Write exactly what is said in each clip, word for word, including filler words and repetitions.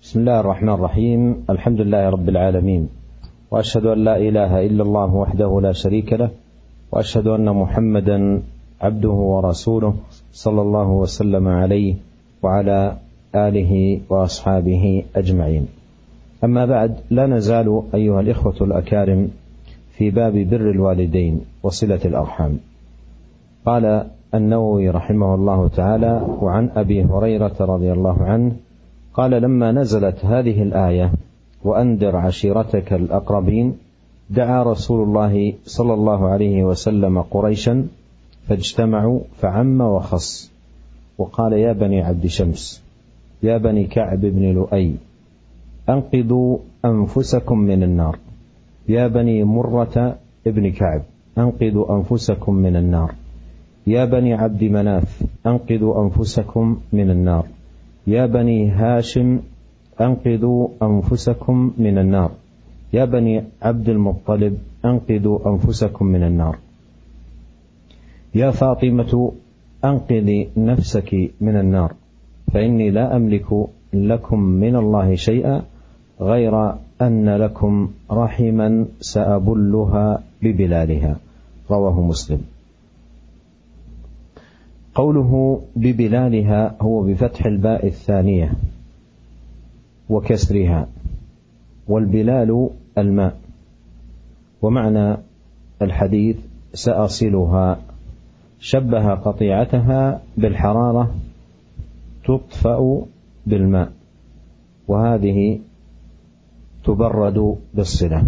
بسم الله الرحمن الرحيم. الحمد لله رب العالمين، وأشهد أن لا إله إلا الله وحده لا شريك له، وأشهد أن محمدا عبده ورسوله صلى الله وسلم عليه وعلى آله وأصحابه أجمعين. أما بعد، لا نزال أيها الإخوة الأكارم في باب بر الوالدين وصلة الأرحام. قال النووي رحمه الله تعالى: وعن أبي هريرة رضي الله عنه قال: لما نزلت هذه الآية وأنذر عشيرتك الأقربين، دعا رسول الله صلى الله عليه وسلم قريشا فاجتمعوا فعم وخص، وقال: يا بني عبد شمس، يا بني كعب بن لؤي، أنقذوا أنفسكم من النار، يا بني مرة ابن كعب، أنقذوا أنفسكم من النار، يا بني عبد مناف، أنقذوا أنفسكم من النار، يا بني هاشم، أنقذوا أنفسكم من النار، يا بني عبد المطلب، أنقذوا أنفسكم من النار، يا فاطمة، أنقذي نفسك من النار، فإني لا أملك لكم من الله شيئا غير أن لكم رحما سأبلها ببلالها. رواه مسلم. قوله ببلالها هو بفتح الباء الثانية وكسرها، والبلال الماء. ومعنى الحديث سأصلها، شبه قطيعتها بالحرارة تطفأ بالماء، وهذه تبرد بالصلة.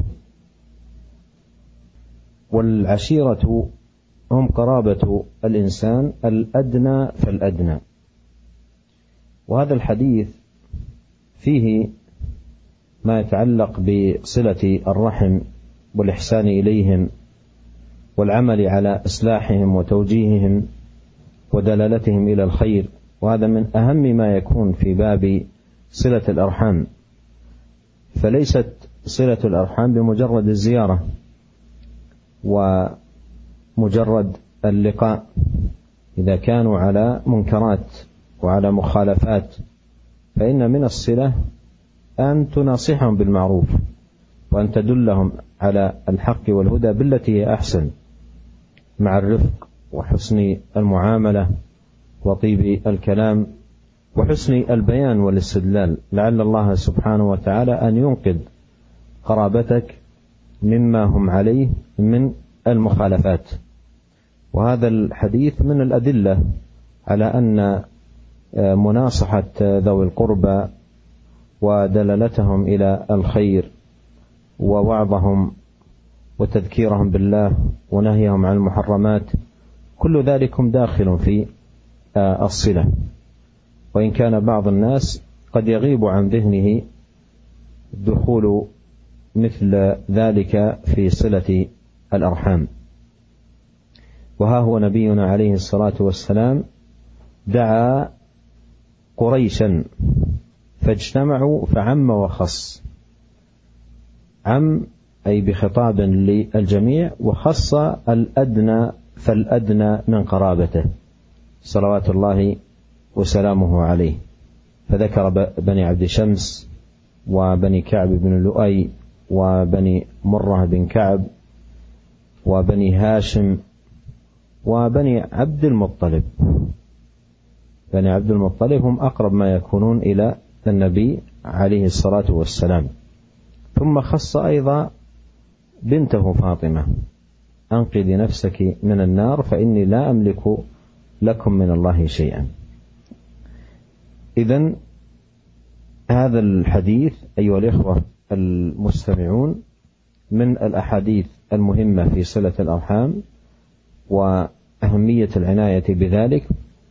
والعشيرة هم قرابة الإنسان الأدنى فالأدنى. وهذا الحديث فيه ما يتعلق بصلة الرحم والإحسان إليهم والعمل على إصلاحهم وتوجيههم ودلالتهم إلى الخير، وهذا من أهم ما يكون في باب صلة الأرحام. فليست صلة الأرحام بمجرد الزيارة ومجرد اللقاء إذا كانوا على منكرات وعلى مخالفات، فإن من الصلة أن تناصحهم بالمعروف، وأن تدلهم على الحق والهدى بالتي هي أحسن، مع الرفق وحسن المعاملة وطيب الكلام وحسن البيان والاستدلال، لعل الله سبحانه وتعالى أن ينقذ قرابتك مما هم عليه من المخالفات. وهذا الحديث من الأدلة على أن مناصحة ذوي القربى ودلالتهم إلى الخير ووعظهم وتذكيرهم بالله ونهيهم عن المحرمات، كل ذلك داخل في الصلة. وإن كان بعض الناس قد يغيب عن ذهنه دخول مثل ذلك في صلة الأرحام. وها هو نبينا عليه الصلاة والسلام دعا قريشا فاجتمعوا فعم وخص. عم أي بخطاب للجميع، وخص الأدنى فالأدنى من قرابته صلوات الله وسلامه عليه، فذكر بني عبد شمس وبني كعب بن لؤي وبني مرة بن كعب وبني هاشم وبني عبد المطلب. بني عبد المطلب هم أقرب ما يكونون إلى النبي عليه الصلاة والسلام. ثم خص أيضا بنته فاطمة: أنقذي نفسك من النار فإني لا أملك لكم من الله شيئا. إذن هذا الحديث أيها الإخوة المستمعون من الأحاديث المهمة في صلة الأرحام وأهمية العناية بذلك،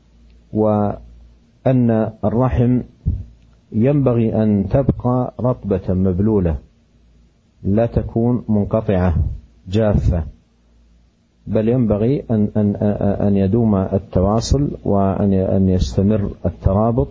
وأن الرحم ينبغي أن تبقى رطبة مبلولة، لا تكون منقطعة جافة، بل ينبغي أن, أن, أن يدوم التواصل وأن يستمر الترابط،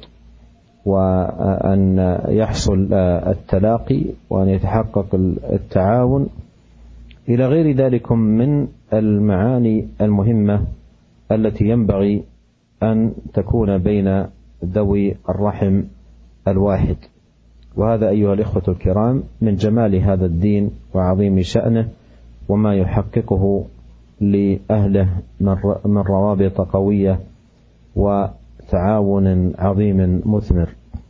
وأن يحصل التلاقي، وأن يتحقق التعاون إلى غير ذلك من المعاني المهمة التي ينبغي أن تكون بين ذوي الرحم الواحد. وهذا أيها الإخوة الكرام من جمال هذا الدين وعظيم شأنه، وما يحققه لأهله من روابط قوية وتعاون عظيم مثمر.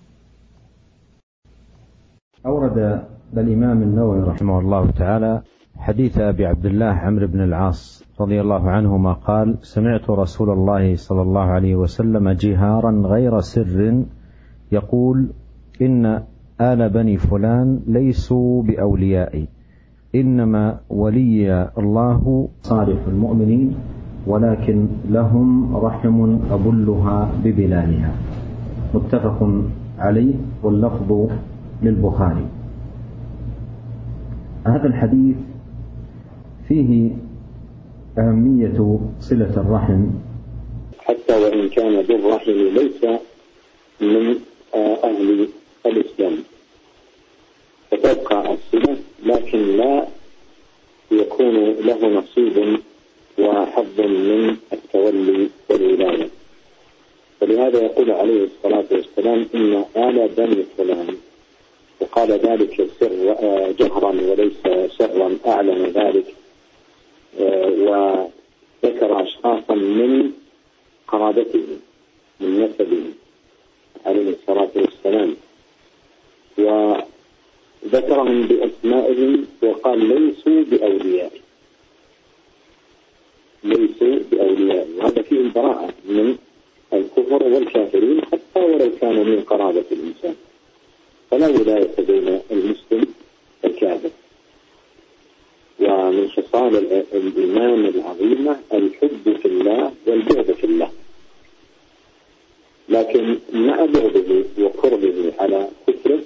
أورد الإمام النووي رحمه الله تعالى حديث أبي عبد الله عمرو بن العاص رضي الله عنهما قال: سمعت رسول الله صلى الله عليه وسلم جهارا غير سر يقول: إن آل بني فلان ليسوا بأوليائي، إنما ولي الله صالح المؤمنين، ولكن لهم رحم أبلها ببلالها. متفق عليه، واللفظ للبخاري. هذا الحديث فيه أهمية صلة الرحم، حتى وإن كان ذو الرحم ليس من أهل الإسلام فتبقى الصلة، لكن لا يكون له نصيب وحظ من التولي والولاية. ولهذا يقول عليه الصلاة والسلام: إن آل بني فلان، وقال ذلك سر جهرا وليس سرا، أعلن ذلك وذكر أشخاصا من قرابته من نسبه عليه الصلاة والسلام، وذكرهم بأسمائهم وقال: ليسوا بأولياء، ليسوا بأولياء. وهذا فيه البراءة من الكفر والكافرين حتى ولو كانوا من قرابة الإنسان، فلا ولاية بين المسلم والكافر. ومن خصال الإيمان العظيمة الحب في الله والبغض في الله، لكن مع بغضه وقربه على كفره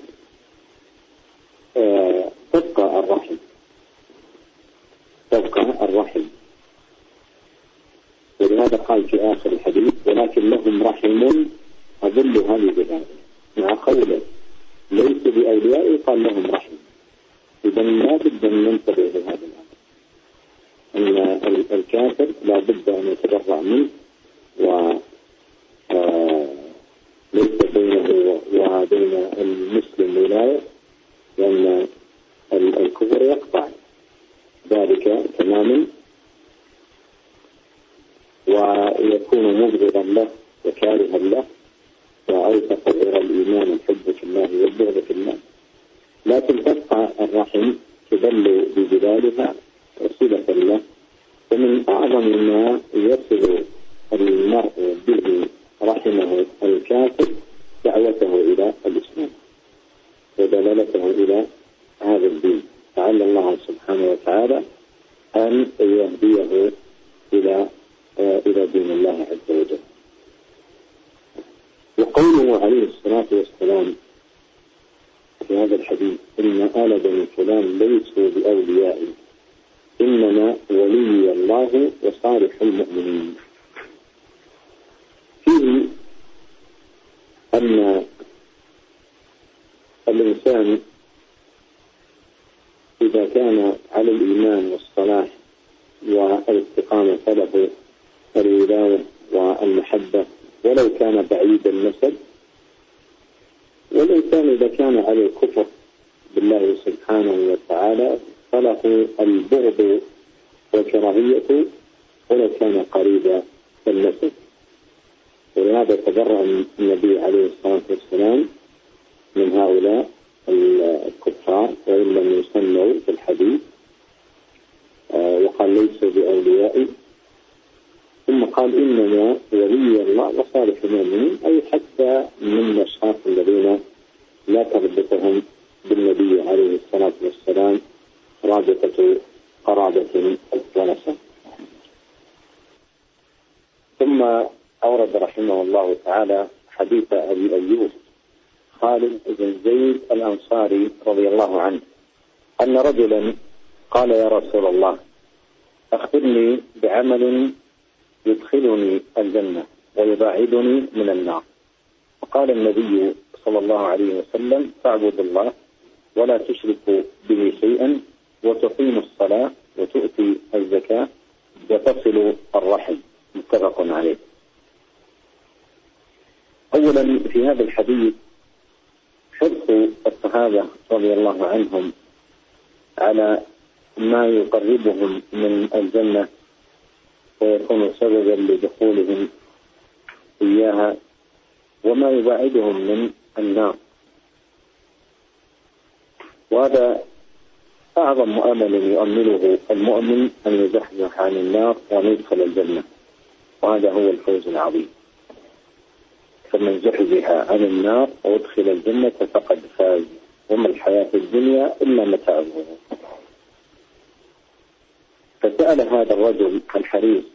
آه تبقى الرحم، تبقى الرحم. ولهذا قال في آخر الحديث: ولكن لهم رحم أظلها بذلك. مع قوله ليس بأولياء قال لهم رحم. إذا لا بد أن ننتبه لهذا الأمر، أن الكافر لا بد أن يتبرع منه، وليس بينه وبين المسلم ولاية، لأن الكفر يقطع ذلك تماما ويكون مبغضا له وكارها له، وأوثق غير الإيمان الحب في الله والبغض في الله. لكن تبقى الرحم تدل بجلالها وصلة له. ومن أعظم ما يصل المرء به رحمه الكافر دعوته إلى الإسلام ودلالته إلى هذا الدين، لعل الله سبحانه وتعالى أن يهديه إلى إلى دين الله عز وجل. وقوله عليه الصلاة والسلام في هذا الحديث: إن آل بني فلان ليسوا بأولياء، إنما ولي الله وصالح المؤمنين، فيه أن الإنسان إذا كان على الإيمان والصلاح والاستقامة فله الولاية والمحبة، ولو كان بعيد النسب. والإنسان إذا كان على الكفر بالله سبحانه وتعالى فله البغض والكراهية ولو كان قريب النسب. ولهذا تبرأ النبي عليه الصلاة والسلام من هؤلاء الكفار وإن لم يسموا في الحديث، وقال: ليسوا بأوليائي. ثم قال: إنما ولي الله وصالح المؤمنين، أي حتى من الأشخاص الذين لا تربطهم بالنبي عليه الصلاة والسلام رابطة قرابة ونسب. ثم أورد رحمه الله تعالى حديث أبي أيوب خالد بن زيد الأنصاري رضي الله عنه أن رجلا قال: يا رسول الله، أخبرني بعمل يدخلني الجنة ويباعدني من النار. فقال النبي صلى الله عليه وسلم: تعبد الله ولا تشرك به شيئا، وتقيم الصلاة وتؤتي الزكاة وتصل الرحم. متفق عليه. أولا في هذا الحديث حرص الصحابة رضي الله عنهم على ما يقربهم من الجنة ويكون سببا لدخولهم إياها، وما يبعدهم من النار. وهذا أعظم مؤمل يؤمله المؤمن أن يزحزح عن النار وأن يدخل الجنة، وهذا هو الفوز العظيم. فمن زحزح عن النار وادخل الجنة فقد فاز، وما الحياة الدنيا إلا متاع الغرور. فسأل هذا الرجل الحريص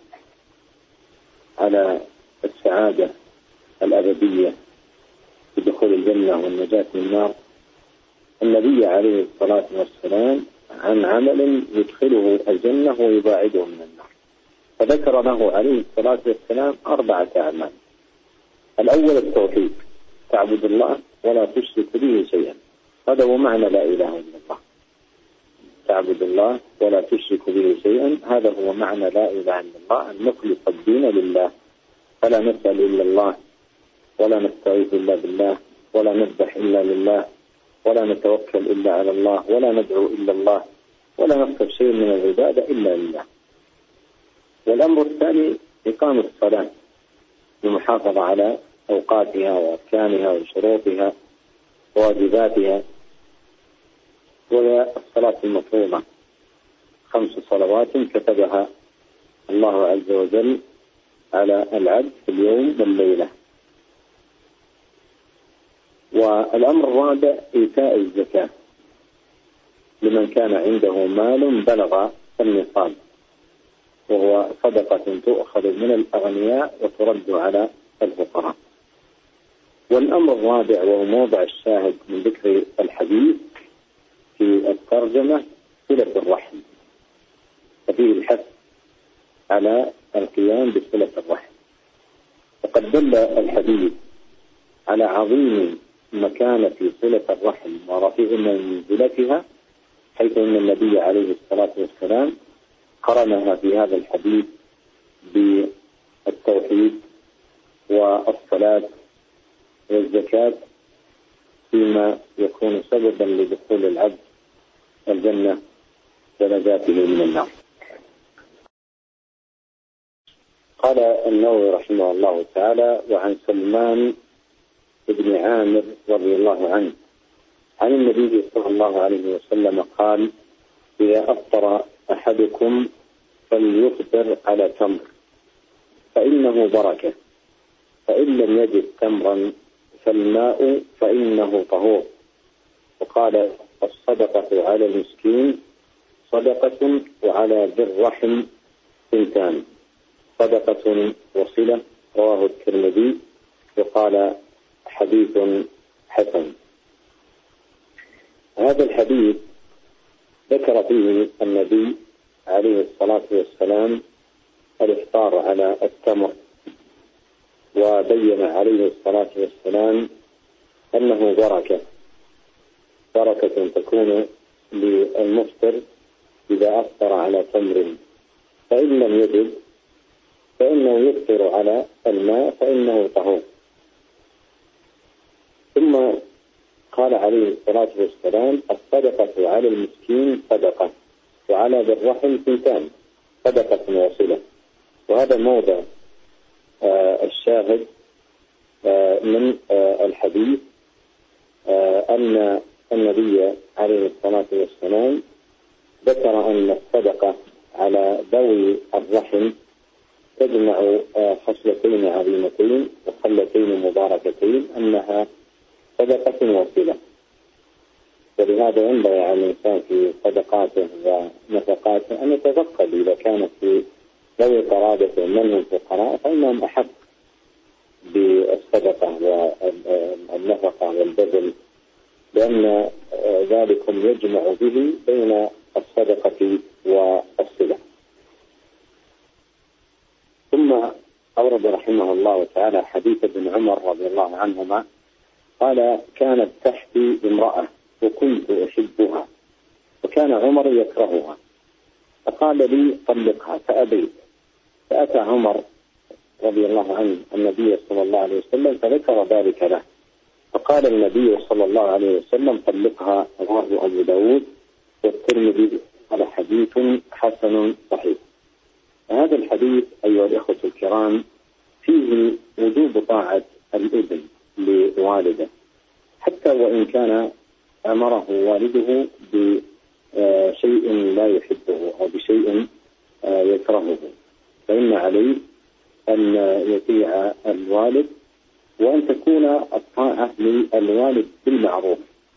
على السعادة الأبدية بدخول الجنة والنجاة من النار النبي عليه الصلاة والسلام عن عمل يدخله الجنة ويباعده من النار، فذكر له عليه الصلاة والسلام أربعة أعمال. الأول التوحيد، تعبد الله ولا تشرك به شيئا، هذا هو معنى لا إله إلا الله. تعبد الله ولا تشرك به شيئا، هذا هو معنى لا إله إلا الله، أن نخلص الدين لله، فلا نسأل إلا الله، ولا نستعيذ إلا بالله، ولا نذبح إلا لله، ولا نتوكل إلا على الله، ولا ندعو إلا الله، ولا نصرف شيء من العبادة إلا لله. والأمر الثاني إقامة الصلاة والمحافظة على أوقاتها وأركانها وشروطها وواجباتها، وهي الصلاة المفروضة، خمس صلوات كتبها الله عز وجل على العبد في اليوم والليلة. والأمر الرابع إيتاء الزكاة لمن كان عنده مال بلغ النصاب، وهو صدقة تؤخذ من الأغنياء وترد على الفقراء. والأمر الرابع وهو موضع الشاهد من ذكر الحديث في الترجمة صلة الرحم، ففيه الحث على القيام بصلة الرحم. وقد دل الحديث على عظيم مكانة صلة الرحم ورفيع منزلتها، حيث أن النبي عليه الصلاة والسلام قرنها في هذا الحديث بالتوحيد والصلاة والزكاة فيما يكون سببا لدخول العبد الجنة ونجاته من النار. قال النووي رحمه الله تعالى: وعن سلمان بن عامر رضي الله عنه عن النبي صلى الله عليه وسلم قال: إذا أفطر أحدكم فليفطر على تمر فإنه بركة، فإن لم يجد تمرا فالماء فإنه طهور. وقال: الصدقة على المسكين صدقة، وعلى ذي الرحم ثنتان، صدقة وصلة. رواه الترمذي وقال حديث حسن. هذا الحديث ذكر فيه النبي عليه الصلاة والسلام الإفطار على التمر، وبين عليه الصلاة والسلام أنه بركة بركة تكون للمفطر إذا أفطر على تمر، فإن لم يجد فإنه يفطر على الماء فإنه طهور. ثم قال عليه الصلاة والسلام: الصدقة على المسكين صدقة، وعلى ذي الرحم ثنتان، صدقة وصلة. وهذا موضع آه الشاهد آه من آه الحديث، آه أن النبي عليه الصلاة والسلام ذكر أن الصدقة على ذوي الرحم تجمع آه خصلتين عظيمتين وخلتين مباركتين، أنها صدقة وصلة. ولهذا ينبغي على الإنسان في صدقاته ونفقاته أن يتفقد إذا كانت في ذوي قرابته من هم فقراء فإنهم أحق بالصدقة والنفقة والبذل، لأن ذلكم يجمع به بين الصدقة والصلة. ثم أورد رحمه الله تعالى حديث ابن عمر رضي الله عنهما قال: كانت تحتي امرأة وكنت أحبها، وكان عمر يكرهها، فقال لي: طلقها، فأبيت. فأتى عمر رضي الله عنه النبي صلى الله عليه وسلم فذكر ذلك له، فقال فقال النبي صلى الله عليه وسلم طلقها. رواه أبو داود والترمذي قال حديث حسن صحيح. هذا الحديث أيها الإخوة الكرام فيه وجوب طاعة الابن لوالده، حتى وإن كان أمره والده بشيء لا يحبه أو بشيء يكرهه، فإن عليه أن يطيع الوالد، وأن تكون الطاعة للوالد بالمعروف.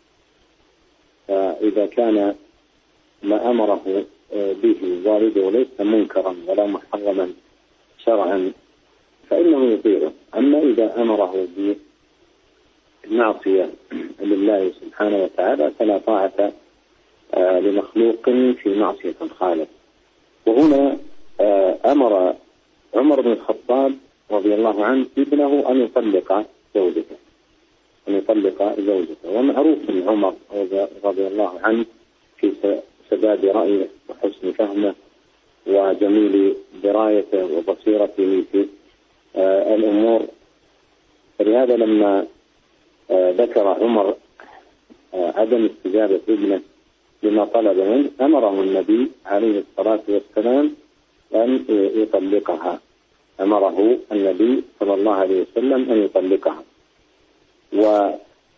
فإذا كان ما أمره به والده ليس منكرا ولا محرما شرعا فإنه يطيعه. أما إذا أمره بالمعصية لله سبحانه وتعالى فلا طاعة لمخلوق في معصية الخالق. وهنا أمر عمر بن الخطاب رضي الله عنه ابنه أن يطلق زوجته أن يطلق زوجته ومعروف من عمر رضي الله عنه في سداد رأيه وحسن فهمه وجميل درايته وبصيرته في الأمور. فلهذا لما ذكر عمر عدم استجابة ابنه لما طلب منه أمره النبي عليه الصلاة والسلام أن يطلقها أمره النبي صلى الله عليه وسلم أن يطلقها. وهنا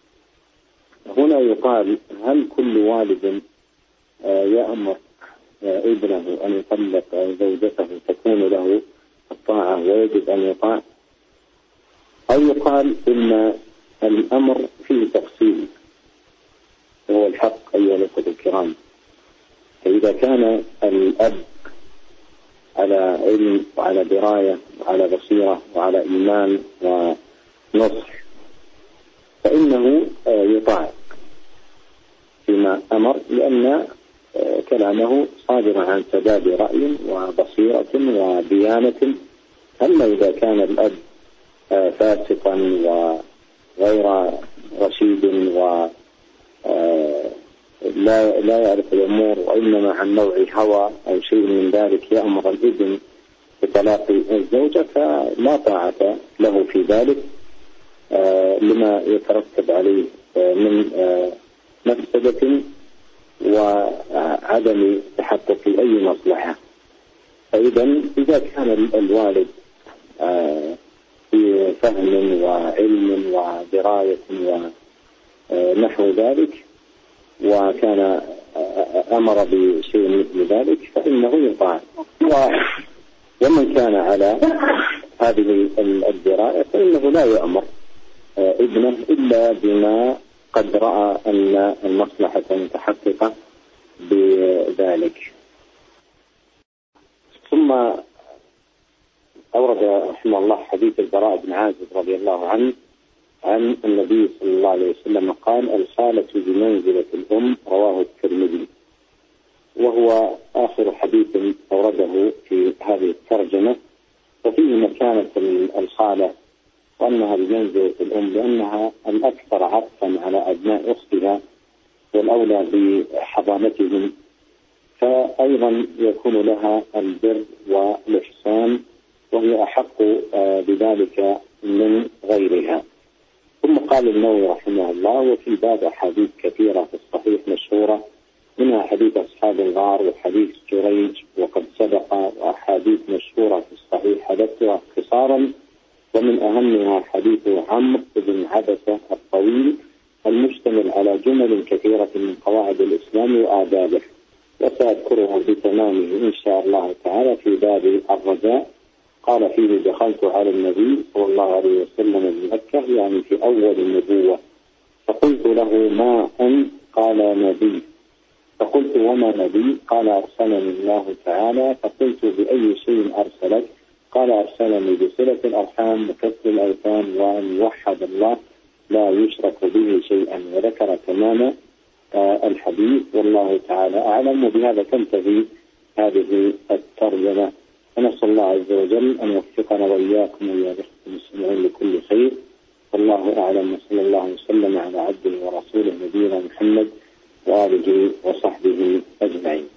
يقال هل كل والد يأمر ابنه أن يطلق زوجته تكون له الطاعة ويجب أن يطاع، أو يقال إن الأمر فيه تفصيل وهو الحق أيها الأخوة الكرام. فإذا كان الأب على علم وعلى دراية وعلى بصيرة وعلى إيمان ونصح فإنه يطاع فيما أمر، لأن كلامه صادر عن سداد رأي وبصيرة وديانة. أما إذا كان الأب فاسقا وغير رشيد و لا لا يعرف الأمور وإنما عن نوع هوى أو شيء من ذلك يأمر الابن بطلاق الزوجة فلا طاعة له في ذلك لما يترتب عليه من مفسدة وعدم تحقق أي مصلحة. فإذا إذا كان الوالد في فهم وعلم ودراية ونحو ذلك وكان أمر بشيء مثل ذلك فإنه يطاع، ومن كان على هذه الدراية فإنه لا يأمر ابنه إلا بما قد رأى أن المصلحة متحققة بذلك. ثم أورد رحمه الله حديث البراء بن عازب رضي الله عنه عن النبي صلى الله عليه وسلم قال الخالة بمنزلة الأم، رواه الترمذي. وهو آخر حديث أورده في هذه الترجمة، وفيه مكانة الخالة وأنها بمنزلة الأم لأنها الأكثر عطفا على أبناء أختها والأولى بحضانتهم، فأيضا يكون لها البر والإحسان وهي أحق بذلك من غيرها. ثم قال النووي رحمه الله وفي الباب أحاديث كثيرة في الصحيح مشهورة، منها حديث أصحاب الغار وحديث جريج وقد سبق، وأحاديث مشهورة في الصحيح حدثتها اختصارا، ومن أهمها حديث عمرو بن عبسة الطويل المشتمل على جمل كثيرة من قواعد الإسلام وآدابه، وسأذكره بتمامه إن شاء الله تعالى في باب الرجاء. قال فيه دخلت على النبي صلى الله عليه وسلم بمكة، يعني في أول النبوة، فقلت له ما أنت؟ قال نبي. فقلت وما نبي؟ قال أرسلني الله تعالى. فقلت بأي شيء أرسلك؟ قال أرسلني بصلة الأرحام وكسر الأوثان وأن يوحد الله لا يشرك به شيئا، وذكر تمام الحديث والله تعالى أعلم. وبهذا تنتهي هذه الترجمة، ونسأل الله عز وجل أن يوفقنا وإياكم وإياكم المسلمين لكل خير، والله أعلم. وصلى الله وسلم على عبده ورسوله نبينا محمد وآله وصحبه أجمعين.